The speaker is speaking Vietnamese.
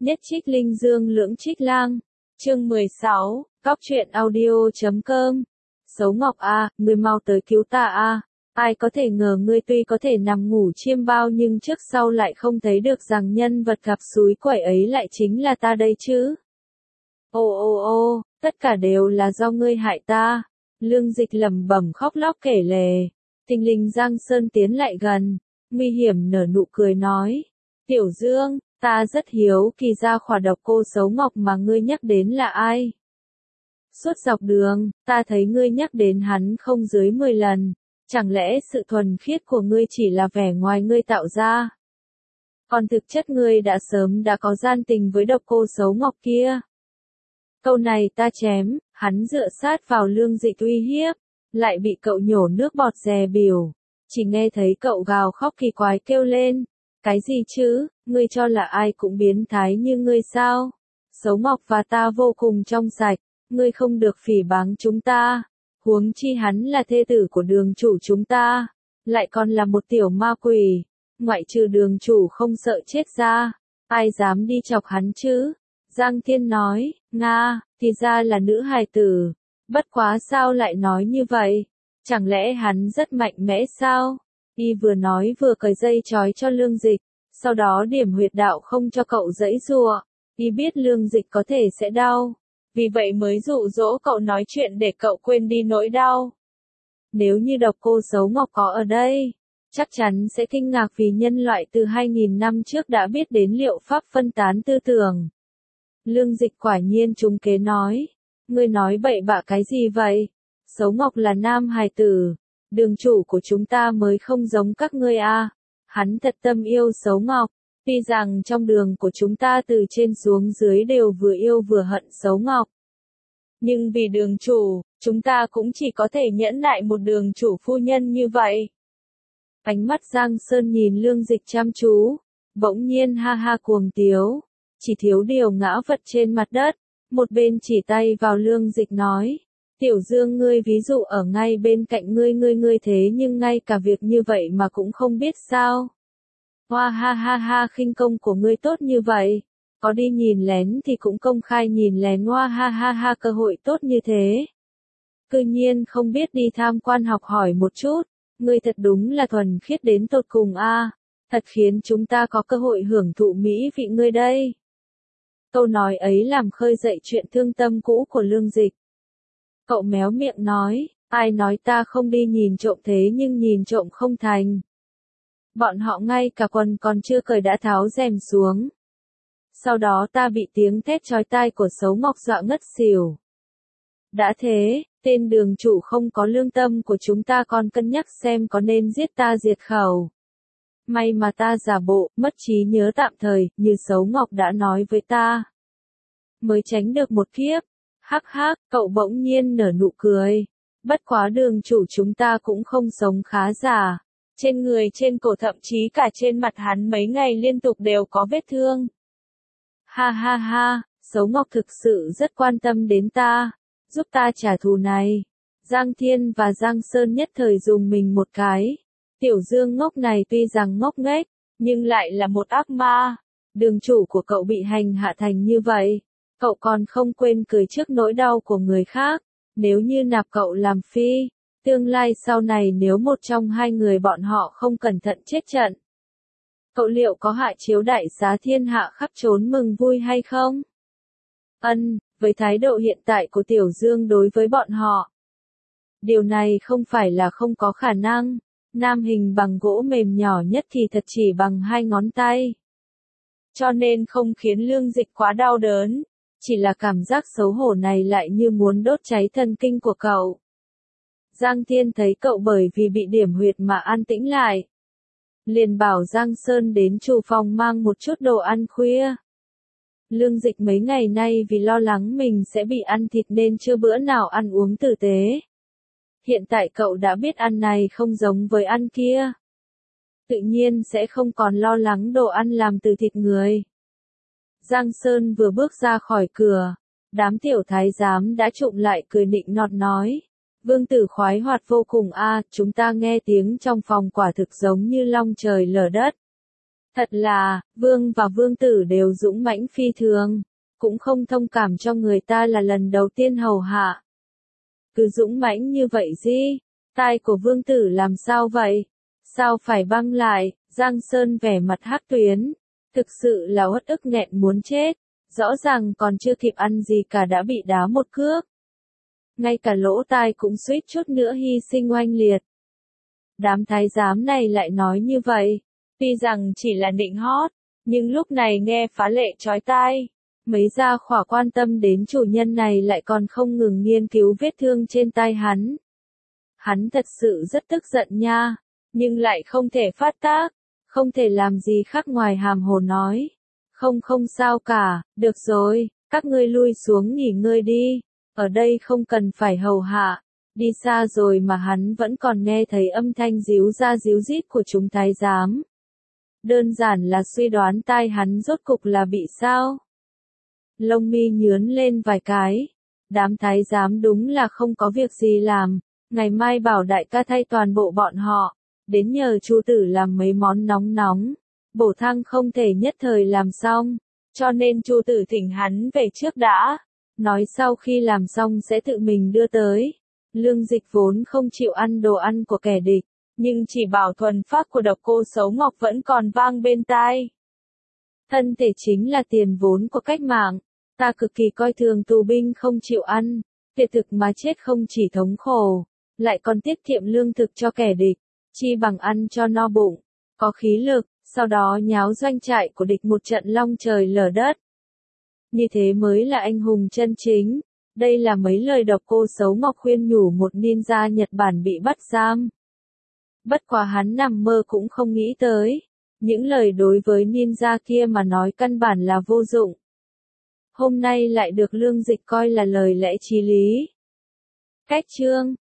Nhất trích linh dương lưỡng trích lang. Chương 16, Cóc truyện audio.com. Xấu Ngọc a, ngươi mau tới cứu ta a. Ai có thể ngờ ngươi tuy có thể nằm ngủ chiêm bao nhưng trước sau lại không thấy được rằng nhân vật gặp xúi quẩy ấy lại chính là ta đây chứ. Ô, tất cả đều là do ngươi hại ta. Lương Dịch lẩm bẩm khóc lóc kể lể. Thình lình Giang Sơn tiến lại gần, nguy hiểm nở nụ cười nói. Tiểu Dương, ta rất hiếu kỳ ra khỏa độc cô Xấu Ngọc mà ngươi nhắc đến là ai? Suốt dọc đường, ta thấy ngươi nhắc đến hắn không dưới 10 lần. Chẳng lẽ sự thuần khiết của ngươi chỉ là vẻ ngoài ngươi tạo ra? Còn thực chất ngươi đã sớm đã có gian tình với độc cô Xấu Ngọc kia. Câu này ta chém, hắn dựa sát vào Lương Dịch uy hiếp, lại bị cậu nhổ nước bọt dè bỉu. Chỉ nghe thấy cậu gào khóc kỳ quái kêu lên. Cái gì chứ, ngươi cho là ai cũng biến thái như ngươi sao? Xấu Ngọc và ta vô cùng trong sạch, ngươi không được phỉ báng chúng ta. Huống chi hắn là thê tử của đường chủ chúng ta, lại còn là một tiểu ma quỷ. Ngoại trừ đường chủ không sợ chết ra, ai dám đi chọc hắn chứ? Giang Thiên nói, Nga, thì ra là nữ hài tử. Bất quá sao lại nói như vậy? Chẳng lẽ hắn rất mạnh mẽ sao? Y vừa nói vừa cởi dây trói cho Lương Dịch, sau đó điểm huyệt đạo không cho cậu giãy giụa. Y biết Lương Dịch có thể sẽ đau, vì vậy mới dụ dỗ cậu nói chuyện để cậu quên đi nỗi đau. Nếu như độc cô Xấu Ngọc có ở đây, chắc chắn sẽ kinh ngạc vì nhân loại từ 2000 năm trước đã biết đến liệu pháp phân tán tư tưởng. Lương Dịch quả nhiên trúng kế nói, ngươi nói bậy bạ cái gì vậy? Xấu Ngọc là nam hài tử, đường chủ của chúng ta mới không giống các ngươi a. Hắn thật tâm yêu Xấu Ngọc, tuy rằng trong đường của chúng ta từ trên xuống dưới đều vừa yêu vừa hận Xấu Ngọc. Nhưng vì đường chủ, chúng ta cũng chỉ có thể nhẫn nại một đường chủ phu nhân như vậy. Ánh mắt Giang Sơn nhìn Lương Dịch chăm chú, bỗng nhiên ha ha cuồng tiếu, chỉ thiếu điều ngã vật trên mặt đất, một bên chỉ tay vào Lương Dịch nói. Tiểu Dương ngươi ví dụ ở ngay bên cạnh ngươi thế nhưng ngay cả việc như vậy mà cũng không biết sao. Hoa ha, khinh công của ngươi tốt như vậy. Có đi nhìn lén thì cũng công khai nhìn lén hoa ha, cơ hội tốt như thế. Cư nhiên không biết đi tham quan học hỏi một chút, ngươi thật đúng là thuần khiết đến tột cùng a. Thật khiến chúng ta có cơ hội hưởng thụ mỹ vị ngươi đây. Câu nói ấy làm khơi dậy chuyện thương tâm cũ của Lương Dịch. Cậu méo miệng nói, ai nói ta không đi nhìn trộm thế nhưng nhìn trộm không thành. Bọn họ ngay cả quần còn chưa cởi đã tháo rèm xuống. Sau đó ta bị tiếng thét chói tai của Xấu Ngọc dọa ngất xỉu. Đã thế, tên đường chủ không có lương tâm của chúng ta còn cân nhắc xem có nên giết ta diệt khẩu. May mà ta giả bộ, mất trí nhớ tạm thời, như Xấu Ngọc đã nói với ta. Mới tránh được một kiếp. Hắc, cậu bỗng nhiên nở nụ cười. Bất quá đường chủ chúng ta cũng không sống khá giả. Trên người trên cổ thậm chí cả trên mặt hắn mấy ngày liên tục đều có vết thương. Ha, Xấu Ngọc thực sự rất quan tâm đến ta, giúp ta trả thù này. Giang Thiên và Giang Sơn nhất thời dùng mình một cái. Tiểu Dương ngốc này tuy rằng ngốc nghếch, nhưng lại là một ác ma. Đường chủ của cậu bị hành hạ thành như vậy. Cậu còn không quên cười trước nỗi đau của người khác. Nếu như nạp cậu làm phi, tương lai sau này nếu một trong hai người bọn họ không cẩn thận chết trận, cậu liệu có hạ chiếu đại xá thiên hạ khắp trốn mừng vui hay không? Với thái độ hiện tại của Tiểu Dương đối với bọn họ, điều này không phải là không có khả năng. Nam hình bằng gỗ mềm nhỏ nhất thì thật chỉ bằng 2 ngón tay. Cho nên không khiến Lương Dịch quá đau đớn. Chỉ là cảm giác xấu hổ này lại như muốn đốt cháy thần kinh của cậu. Giang Thiên thấy cậu bởi vì bị điểm huyệt mà an tĩnh lại. Liền bảo Giang Sơn đến chủ phòng mang một chút đồ ăn khuya. Lương Dịch mấy ngày nay vì lo lắng mình sẽ bị ăn thịt nên chưa bữa nào ăn uống tử tế. Hiện tại cậu đã biết ăn này không giống với ăn kia. Tự nhiên sẽ không còn lo lắng đồ ăn làm từ thịt người. Giang Sơn vừa bước ra khỏi cửa, đám tiểu thái giám đã trụm lại cười nịnh nọt nói. Vương tử khoái hoạt vô cùng a, chúng ta nghe tiếng trong phòng quả thực giống như long trời lở đất. Thật là, vương và vương tử đều dũng mãnh phi thường, cũng không thông cảm cho người ta là lần đầu tiên hầu hạ. Cứ dũng mãnh như vậy gì? Tai của vương tử làm sao vậy? Sao phải băng lại? Giang Sơn vẻ mặt hắc tuyến. Thực sự là uất ức nghẹn muốn chết. Rõ ràng còn chưa kịp ăn gì cả đã bị đá một cước. Ngay cả lỗ tai cũng suýt chút nữa hy sinh oanh liệt. Đám thái giám này lại nói như vậy. Tuy rằng chỉ là nịnh hót, nhưng lúc này nghe phá lệ chói tai. Mấy gia khỏa quan tâm đến chủ nhân này lại còn không ngừng nghiên cứu vết thương trên tai hắn. Hắn thật sự rất tức giận nha, nhưng lại không thể phát tác, không thể làm gì khác ngoài hàm hồ nói. Không sao cả, được rồi, các ngươi lui xuống nghỉ ngơi đi, ở đây không cần phải hầu hạ. Đi xa rồi mà hắn vẫn còn nghe thấy âm thanh díu ra díu dít của chúng thái giám. Đơn giản là suy đoán tai hắn rốt cục là bị sao. Lông mi nhướn lên vài cái. Đám thái giám đúng là không có việc gì làm. Ngày mai bảo đại ca thay toàn bộ bọn họ. Đến nhờ Chu tử làm mấy món nóng nóng. Bổ thang không thể nhất thời làm xong. Cho nên Chu tử thỉnh hắn về trước đã. Nói sau khi làm xong sẽ tự mình đưa tới. Lương Dịch vốn không chịu ăn đồ ăn của kẻ địch. Nhưng chỉ bảo thuần pháp của độc cô Sấu Ngọc vẫn còn vang bên tai. Thân thể chính là tiền vốn của cách mạng. Ta cực kỳ coi thường tù binh không chịu ăn. Tuyệt thực mà chết không chỉ thống khổ. Lại còn tiết kiệm lương thực cho kẻ địch. Chi bằng ăn cho no bụng. Có khí lực. Sau đó nháo doanh trại của địch một trận long trời lở đất. Như thế mới là anh hùng chân chính. Đây là mấy lời độc cô Sấu Ngọc khuyên nhủ một ninja Nhật Bản bị bắt giam. Bất quá hắn nằm mơ cũng không nghĩ tới. Những lời đối với ninja kia mà nói căn bản là vô dụng. Hôm nay lại được Lương Dịch coi là lời lẽ chí lý. Cách chương